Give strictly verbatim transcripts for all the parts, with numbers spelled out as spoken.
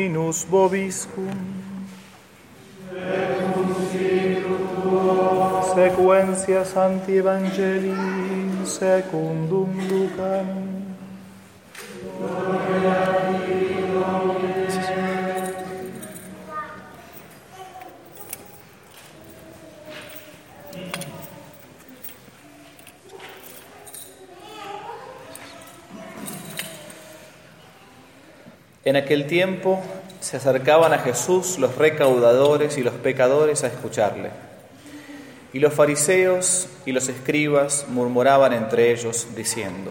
Dominus vobiscum. Sequentia Sancti Evangelii secundum Lucam. En aquel tiempo se acercaban a Jesús los recaudadores y los pecadores a escucharle. Y los fariseos y los escribas murmuraban entre ellos, diciendo: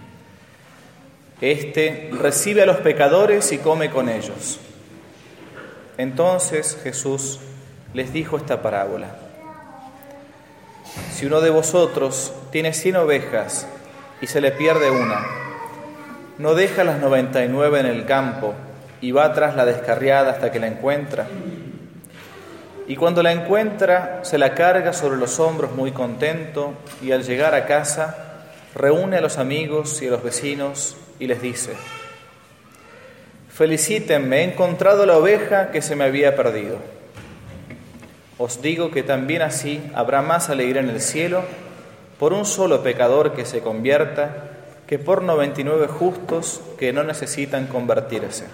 Este recibe a los pecadores y come con ellos. Entonces Jesús les dijo esta parábola: Si uno de vosotros tiene cien ovejas y se le pierde una, ¿no deja las noventa y nueve en el campo y va tras la descarriada hasta que la encuentra? Y cuando la encuentra, se la carga sobre los hombros muy contento, y al llegar a casa, reúne a los amigos y a los vecinos y les dice: Felicítenme, he encontrado la oveja que se me había perdido. Os digo que también así habrá más alegría en el cielo por un solo pecador que se convierta que por noventa y nueve justos que no necesitan convertirse.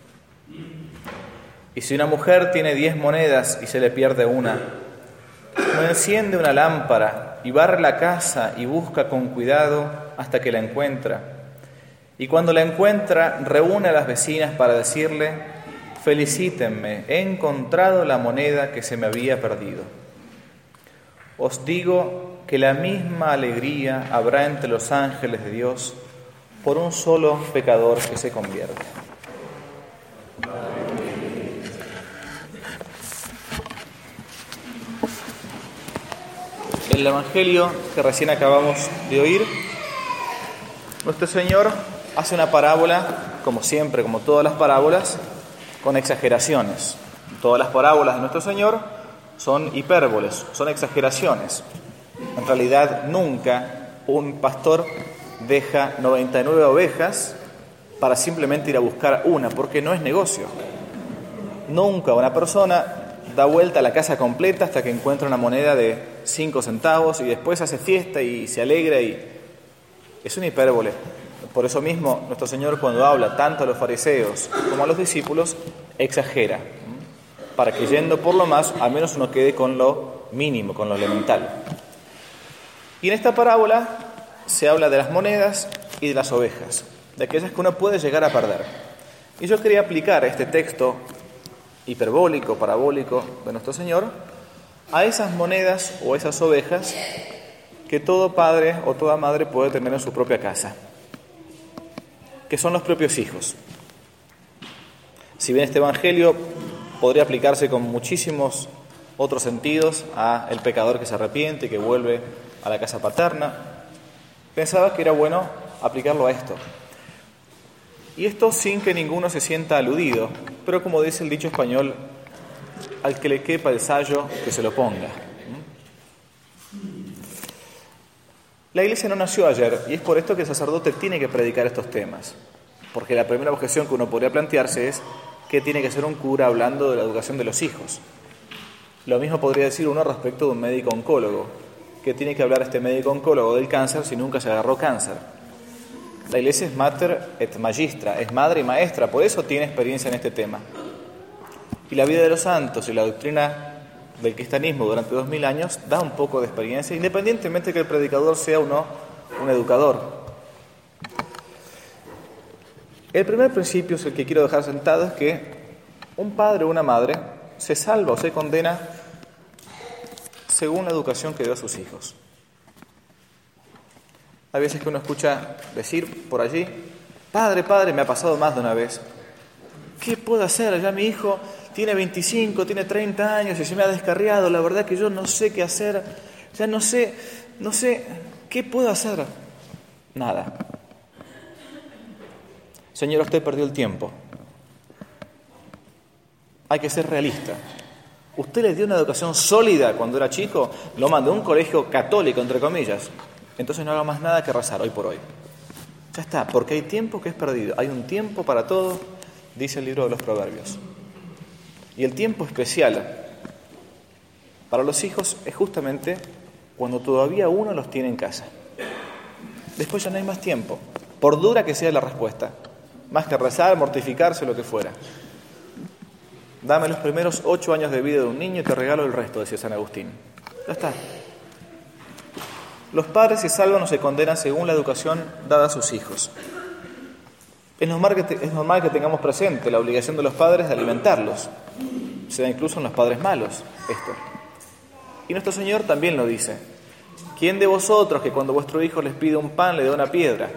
Y si una mujer tiene diez monedas y se le pierde una, no enciende una lámpara y barre la casa y busca con cuidado hasta que la encuentra. Y cuando la encuentra, reúne a las vecinas para decirle: Felicítenme, he encontrado la moneda que se me había perdido. Os digo que la misma alegría habrá entre los ángeles de Dios por un solo pecador que se convierte. En el Evangelio que recién acabamos de oír, nuestro Señor hace una parábola, como siempre, como todas las parábolas, con exageraciones. Todas las parábolas de nuestro Señor son hipérboles, son exageraciones. En realidad, nunca un pastor deja noventa y nueve ovejas para simplemente ir a buscar una, porque no es negocio. Nunca una persona da vuelta a la casa completa hasta que encuentra una moneda de cinco centavos y después hace fiesta y se alegra, y es una hipérbole. Por eso mismo, nuestro Señor, cuando habla tanto a los fariseos como a los discípulos, exagera, para que yendo por lo más, al menos uno quede con lo mínimo, con lo elemental. Y en esta parábola se habla de las monedas y de las ovejas, de aquellas que uno puede llegar a perder. Y yo quería aplicar este texto hiperbólico, parabólico de nuestro Señor a esas monedas o esas ovejas que todo padre o toda madre puede tener en su propia casa, que son los propios hijos. Si bien este Evangelio podría aplicarse con muchísimos otros sentidos a el pecador que se arrepiente y que vuelve a la casa paterna, pensaba que era bueno aplicarlo a esto. Y esto sin que ninguno se sienta aludido, pero como dice el dicho español, al que le quepa el sayo, que se lo ponga. La Iglesia no nació ayer, y es por esto que el sacerdote tiene que predicar estos temas. Porque la primera objeción que uno podría plantearse es: ¿qué tiene que hacer un cura hablando de la educación de los hijos? Lo mismo podría decir uno respecto de un médico oncólogo. ¿Qué tiene que hablar este médico oncólogo del cáncer si nunca se agarró cáncer? La Iglesia es mater et magistra, es madre y maestra, por eso tiene experiencia en este tema. Y la vida de los santos y la doctrina del cristianismo durante dos mil años da un poco de experiencia, independientemente de que el predicador sea o no un educador. El primer principio, es el que quiero dejar sentado, es que un padre o una madre se salva o se condena según la educación que dio a sus hijos. Hay veces que uno escucha decir por allí: padre, padre, me ha pasado más de una vez, ¿qué puedo hacer? Ya mi hijo tiene veinticinco, tiene treinta años y se me ha descarriado, la verdad que yo no sé qué hacer, ya no sé, no sé, ¿qué puedo hacer? Nada. Señor, usted perdió el tiempo. Hay que ser realista. Usted le dio una educación sólida cuando era chico, lo mandó a un colegio católico, entre comillas. Entonces no haga más nada que rezar hoy por hoy. Ya está, porque hay tiempo que es perdido. Hay un tiempo para todo dice el libro de los Proverbios. Y el tiempo especial para los hijos es justamente cuando todavía uno los tiene en casa. Después ya no hay más tiempo, por dura que sea la respuesta, más que rezar, mortificarse o lo que fuera. Dame los primeros ocho años de vida de un niño y te regalo el resto, decía San Agustín. Ya está. Los padres se salvan o se condenan según la educación dada a sus hijos. Es normal que, te, es normal que tengamos presente la obligación de los padres de alimentarlos. Se da incluso en los padres malos esto. Y nuestro Señor también lo dice. ¿Quién de vosotros que cuando vuestro hijo les pide un pan le da una piedra?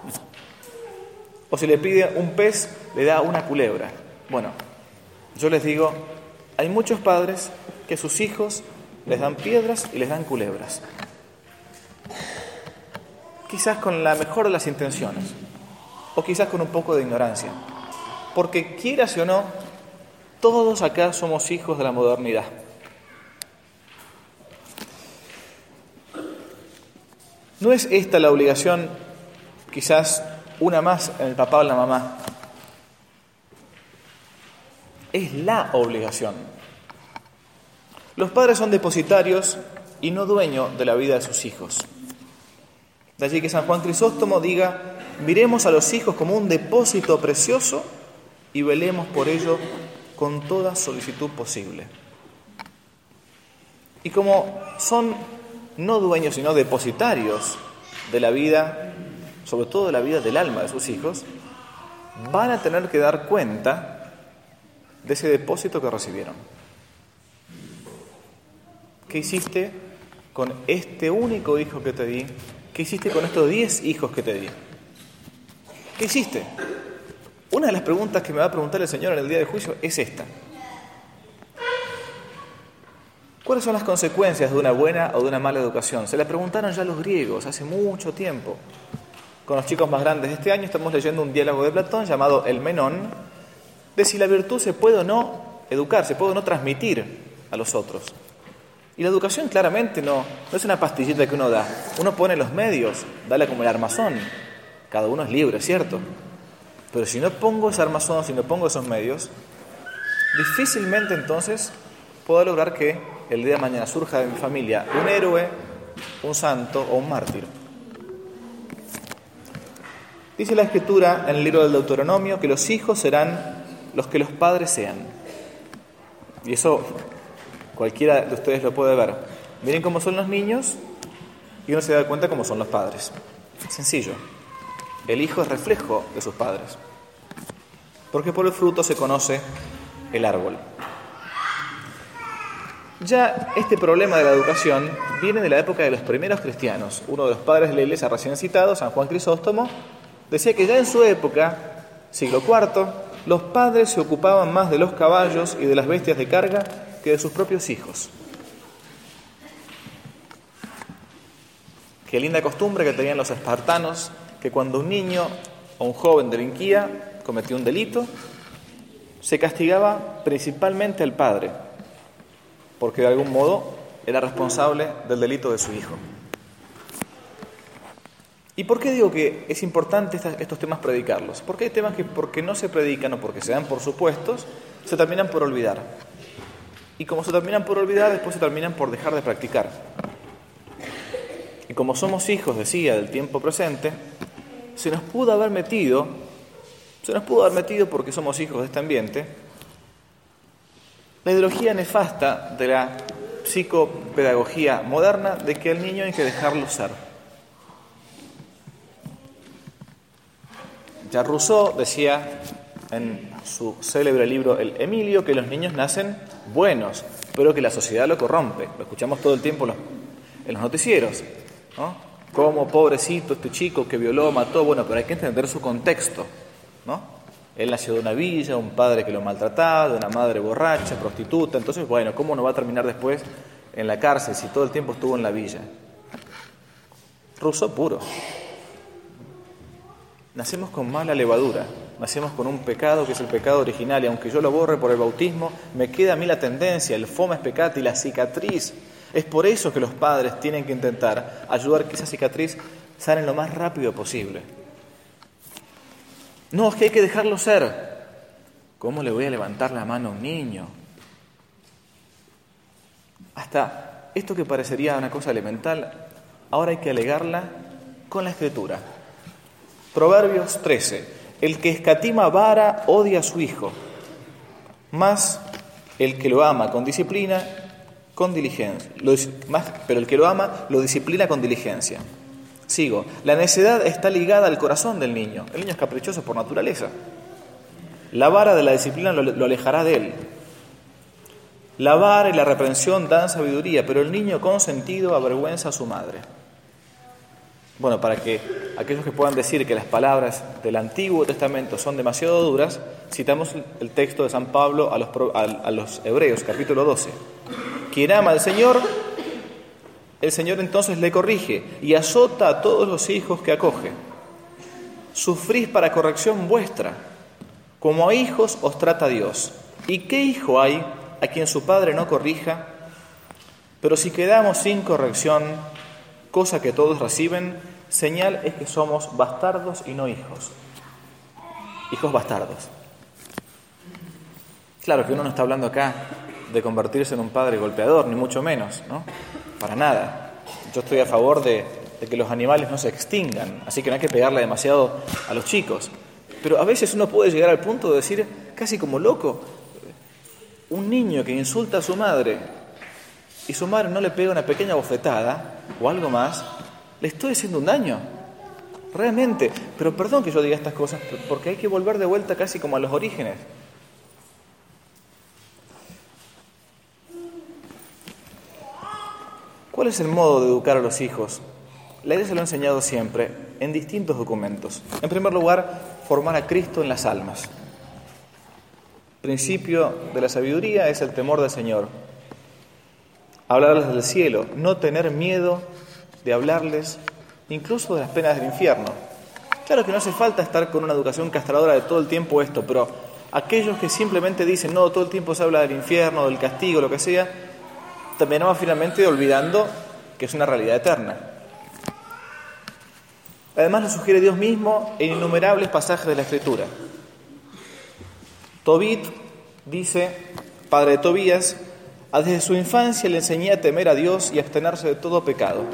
O si le pide un pez le da una culebra. Bueno, yo les digo, hay muchos padres que a sus hijos les dan piedras y les dan culebras. Quizás con la mejor de las intenciones, o quizás con un poco de ignorancia. Porque quieras o no, todos acá somos hijos de la modernidad. ¿No es esta la obligación, quizás una más en el papá o en la mamá? Es la obligación. Los padres son depositarios y no dueños de la vida de sus hijos. De allí que San Juan Crisóstomo diga, miremos a los hijos como un depósito precioso y velemos por ello con toda solicitud posible. Y como son no dueños sino depositarios de la vida, sobre todo de la vida del alma de sus hijos, van a tener que dar cuenta de ese depósito que recibieron. ¿Qué hiciste con este único hijo que te di? ¿Qué hiciste con estos diez hijos que te di? ¿Qué hiciste? Una de las preguntas que me va a preguntar el Señor en el día del juicio es esta. ¿Cuáles son las consecuencias de una buena o de una mala educación? Se la preguntaron ya los griegos hace mucho tiempo. Con los chicos más grandes de este año estamos leyendo un diálogo de Platón llamado El Menón, de si la virtud se puede o no educar, se puede o no transmitir a los otros. Y la educación claramente no, no es una pastillita que uno da. Uno pone los medios, dale como el armazón. Cada uno es libre, ¿cierto? Pero si no pongo ese armazón, si no pongo esos medios, difícilmente entonces puedo lograr que el día de mañana surja de mi familia un héroe, un santo o un mártir. Dice la Escritura en el libro del Deuteronomio que los hijos serán los que los padres sean. Y eso cualquiera de ustedes lo puede ver. Miren cómo son los niños y uno se da cuenta cómo son los padres. Sencillo. El hijo es reflejo de sus padres. Porque por el fruto se conoce el árbol. Ya este problema de la educación viene de la época de los primeros cristianos. Uno de los padres de la iglesia recién citado, San Juan Crisóstomo, decía que ya en su época, siglo cuarto, los padres se ocupaban más de los caballos y de las bestias de carga que de sus propios hijos. Qué linda costumbre que tenían los espartanos, que cuando un niño o un joven delinquía, cometía un delito, se castigaba principalmente al padre, porque de algún modo era responsable del delito de su hijo. ¿Y por qué digo que es importante estos temas predicarlos? Porque hay temas que porque no se predican o porque se dan por supuestos, se terminan por olvidar. Y como se terminan por olvidar, después se terminan por dejar de practicar. Y como somos hijos, decía, del tiempo presente, se nos pudo haber metido, se nos pudo haber metido porque somos hijos de este ambiente, la ideología nefasta de la psicopedagogía moderna de que al niño hay que dejarlo ser. Ya Rousseau decía en su célebre libro El Emilio que los niños nacen buenos, pero que la sociedad lo corrompe. Lo escuchamos todo el tiempo en los, en los noticieros, ¿no? Como pobrecito este chico que violó, mató, bueno, pero hay que entender su contexto, ¿no? Él nació de una villa, un padre que lo maltrataba, de una madre borracha, prostituta, entonces, bueno, ¿cómo no va a terminar después en la cárcel si todo el tiempo estuvo en la villa? Rousseau puro. Nacemos con mala levadura, nacemos con un pecado que es el pecado original, y aunque yo lo borre por el bautismo, me queda a mí la tendencia, el fomes peccati, la cicatriz. Es por eso que los padres tienen que intentar ayudar que esa cicatriz sane lo más rápido posible. No, es que hay que dejarlo ser. ¿Cómo le voy a levantar la mano a un niño? Hasta esto que parecería una cosa elemental, ahora hay que alegarla con la Escritura. Proverbios trece. El que escatima vara odia a su hijo, mas el que lo ama con disciplina, con diligencia. Lo, más, pero el que lo ama lo disciplina con diligencia. Sigo. La necedad está ligada al corazón del niño. El niño es caprichoso por naturaleza. La vara de la disciplina lo, lo alejará de él. La vara y la reprensión dan sabiduría, pero el niño consentido avergüenza a su madre. Bueno, para que aquellos que puedan decir que las palabras del Antiguo Testamento son demasiado duras, citamos el texto de San Pablo a los, a, a los Hebreos, capítulo doce. Quien ama al Señor, el Señor entonces le corrige y azota a todos los hijos que acoge. Sufrís para corrección vuestra, como a hijos os trata Dios. ¿Y qué hijo hay a quien su padre no corrija? Pero si quedamos sin corrección, cosa que todos reciben, señal es que somos bastardos y no hijos. Hijos bastardos. Claro que uno no está hablando acá de convertirse en un padre golpeador, ni mucho menos, ¿no? Para nada. Yo estoy a favor de, de que los animales no se extingan, así que no hay que pegarle demasiado a los chicos. Pero a veces uno puede llegar al punto de decir, casi como loco, un niño que insulta a su madre y su madre no le pega una pequeña bofetada o algo más, le estoy haciendo un daño, realmente. Pero perdón que yo diga estas cosas, porque hay que volver de vuelta casi como a los orígenes. ¿Cuál es el modo de educar a los hijos? La Iglesia lo ha enseñado siempre, en distintos documentos. En primer lugar, formar a Cristo en las almas. El principio de la sabiduría es el temor del Señor. Hablarles del cielo, no tener miedo de hablarles incluso de las penas del infierno. Claro que no hace falta estar con una educación castradora de todo el tiempo esto, pero aquellos que simplemente dicen, no, todo el tiempo se habla del infierno, del castigo, lo que sea, terminamos finalmente olvidando que es una realidad eterna. Además lo sugiere Dios mismo en innumerables pasajes de la Escritura. Tobit dice, padre de Tobías, desde su infancia le enseñé a temer a Dios y a abstenerse de todo pecado.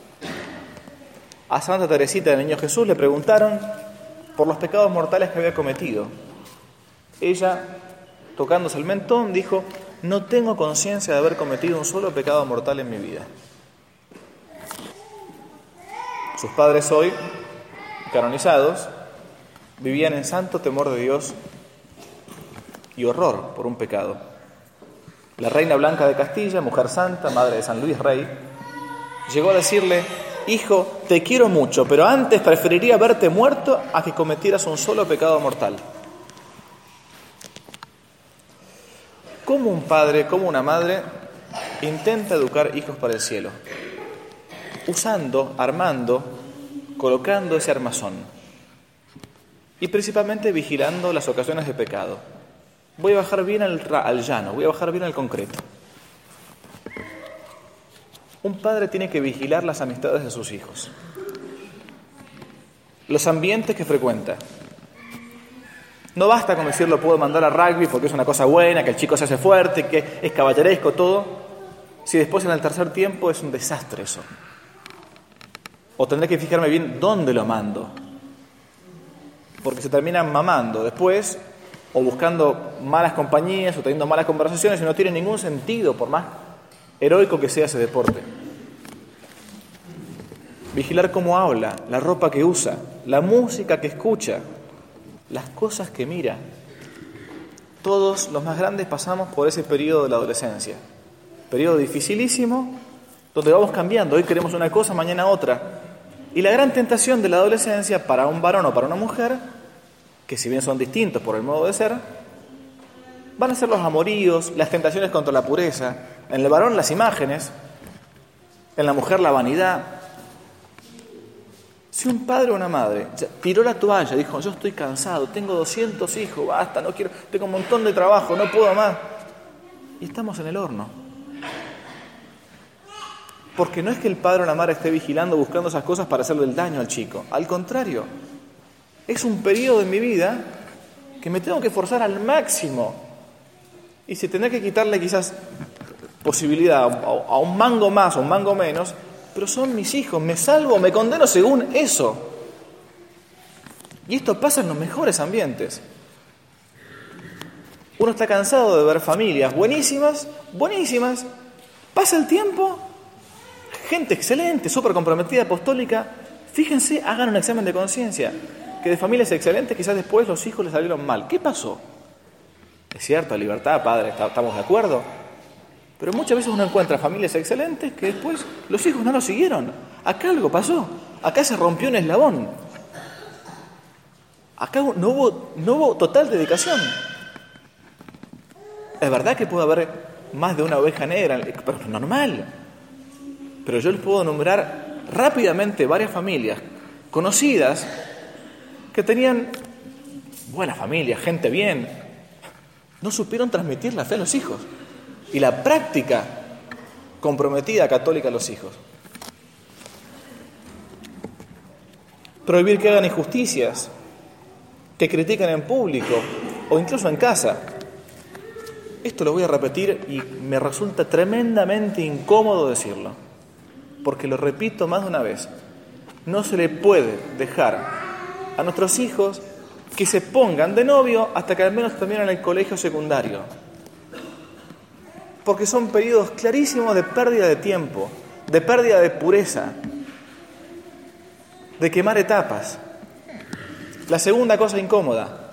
A Santa Teresita del Niño Jesús le preguntaron por los pecados mortales que había cometido. Ella, tocándose el mentón, dijo, no tengo conciencia de haber cometido un solo pecado mortal en mi vida. Sus padres hoy, canonizados, vivían en santo temor de Dios y horror por un pecado. La reina Blanca de Castilla, mujer santa, madre de San Luis Rey, llegó a decirle, hijo, te quiero mucho, pero antes preferiría verte muerto a que cometieras un solo pecado mortal. ¿Cómo un padre, cómo una madre intenta educar hijos para el cielo? Usando, armando, colocando ese armazón. Y principalmente vigilando las ocasiones de pecado. Voy a bajar bien al, al llano, voy a bajar bien al concreto. Un padre tiene que vigilar las amistades de sus hijos, los ambientes que frecuenta. No basta con decirlo, puedo mandar a rugby porque es una cosa buena, que el chico se hace fuerte, que es caballeresco, todo, si después en el tercer tiempo es un desastre eso. O tendré que fijarme bien dónde lo mando, porque se terminan mamando después, o buscando malas compañías, o teniendo malas conversaciones, y no tiene ningún sentido, por más heroico que sea ese deporte. Vigilar cómo habla, la ropa que usa, la música que escucha, las cosas que mira. Todos los más grandes pasamos por ese periodo de la adolescencia. Periodo dificilísimo, donde vamos cambiando. Hoy queremos una cosa, mañana otra. Y la gran tentación de la adolescencia para un varón o para una mujer, que si bien son distintos por el modo de ser, van a ser los amoríos, las tentaciones contra la pureza. En el varón las imágenes, en la mujer la vanidad. Si un padre o una madre tiró la toalla, dijo, yo estoy cansado, tengo doscientos hijos, basta, no quiero, tengo un montón de trabajo, no puedo más. Y estamos en el horno. Porque no es que el padre o la madre esté vigilando, buscando esas cosas para hacerle el daño al chico. Al contrario, es un periodo en mi vida que me tengo que esforzar al máximo. Y si tendré que quitarle quizás posibilidad a un mango más o un mango menos, pero son mis hijos, me salvo, me condeno según eso. Y esto pasa en los mejores ambientes. Uno está cansado de ver familias buenísimas, buenísimas, pasa el tiempo, gente excelente, súper comprometida, apostólica. Fíjense, hagan un examen de conciencia, que de familias excelentes quizás después los hijos les salieron mal. ¿Qué pasó? Es cierto, libertad, padre, estamos de acuerdo. Pero muchas veces uno encuentra familias excelentes que después los hijos no lo siguieron. Acá algo pasó, acá se rompió un eslabón. Acá no hubo, no hubo total dedicación. Es verdad que puede haber más de una oveja negra, pero es normal. Pero yo les puedo nombrar rápidamente varias familias conocidas que tenían buena familia, gente bien. No supieron transmitir la fe a los hijos y la práctica comprometida católica a los hijos. Prohibir que hagan injusticias, que critiquen en público o incluso en casa. Esto lo voy a repetir y me resulta tremendamente incómodo decirlo, porque lo repito más de una vez. No se le puede dejar a nuestros hijos que se pongan de novio hasta que al menos terminen el colegio secundario, porque son periodos clarísimos de pérdida de tiempo, de pérdida de pureza, de quemar etapas. La segunda cosa incómoda,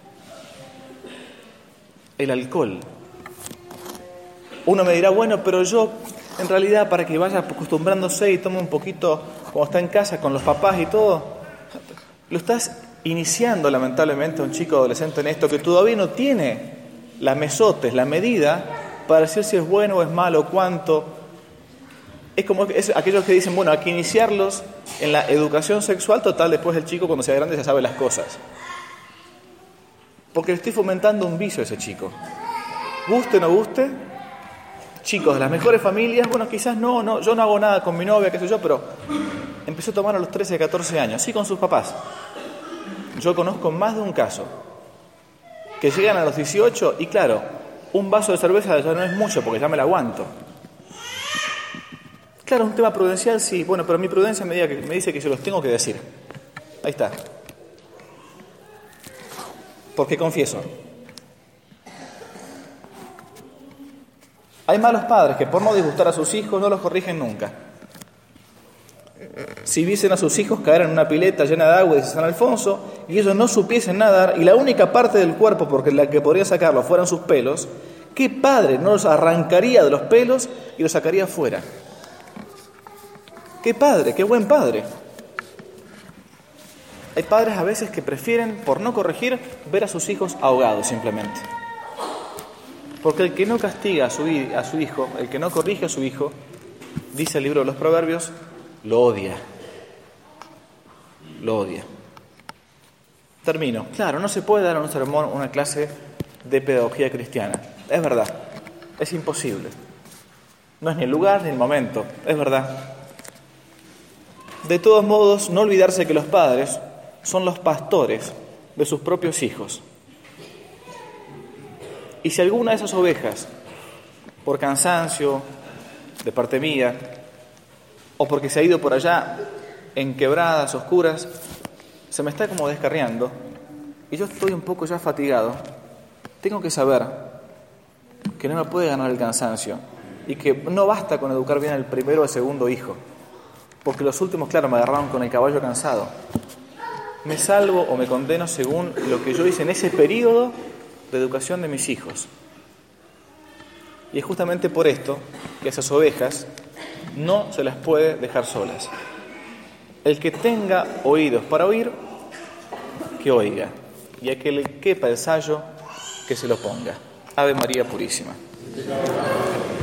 el alcohol. Uno me dirá, bueno, pero yo, en realidad, para que vaya acostumbrándose y tome un poquito, cuando está en casa con los papás y todo, lo estás iniciando, lamentablemente, a un chico adolescente en esto que todavía no tiene la mesotes, la medida, para decir si es bueno o es malo, cuánto. Es como es aquellos que dicen, bueno, hay que iniciarlos en la educación sexual, total, después el chico cuando sea grande ya sabe las cosas. Porque le estoy fomentando un vicio a ese chico. Guste o no guste, chicos de las mejores familias, bueno, quizás no, no, yo no hago nada con mi novia, qué sé yo, pero empezó a tomar a los trece, catorce años, sí, con sus papás. Yo conozco más de un caso que llegan a los dieciocho y claro, un vaso de cerveza ya no es mucho porque ya me la aguanto. Claro, un tema prudencial, sí, bueno, pero mi prudencia me, diga que, me dice que yo los tengo que decir. Ahí está. Porque confieso. Hay malos padres que por no disgustar a sus hijos no los corrigen nunca. Si viesen a sus hijos caer en una pileta llena de agua de San Alfonso y ellos no supiesen nadar y la única parte del cuerpo porque la que podría sacarlo fueran sus pelos, ¿qué padre no los arrancaría de los pelos y los sacaría afuera? ¡Qué padre, qué buen padre! Hay padres a veces que prefieren, por no corregir, ver a sus hijos ahogados simplemente. Porque el que no castiga a su, a su hijo, el que no corrige a su hijo, dice el libro de los Proverbios, lo odia. Lo odia. Termino. Claro, no se puede dar en un sermón una clase de pedagogía cristiana. Es verdad. Es imposible. No es ni el lugar ni el momento. Es verdad. De todos modos, no olvidarse que los padres son los pastores de sus propios hijos. Y si alguna de esas ovejas, por cansancio, de parte mía, o porque se ha ido por allá en quebradas oscuras, se me está como descarriando, y yo estoy un poco ya fatigado, tengo que saber que no me puede ganar el cansancio, y que no basta con educar bien al primero o al segundo hijo, porque los últimos, claro, me agarraron con el caballo cansado. Me salvo o me condeno según lo que yo hice en ese periodo de educación de mis hijos. Y es justamente por esto que esas ovejas no se las puede dejar solas. El que tenga oídos para oír, que oiga. Y a que le quepa el sayo, que se lo ponga. Ave María Purísima.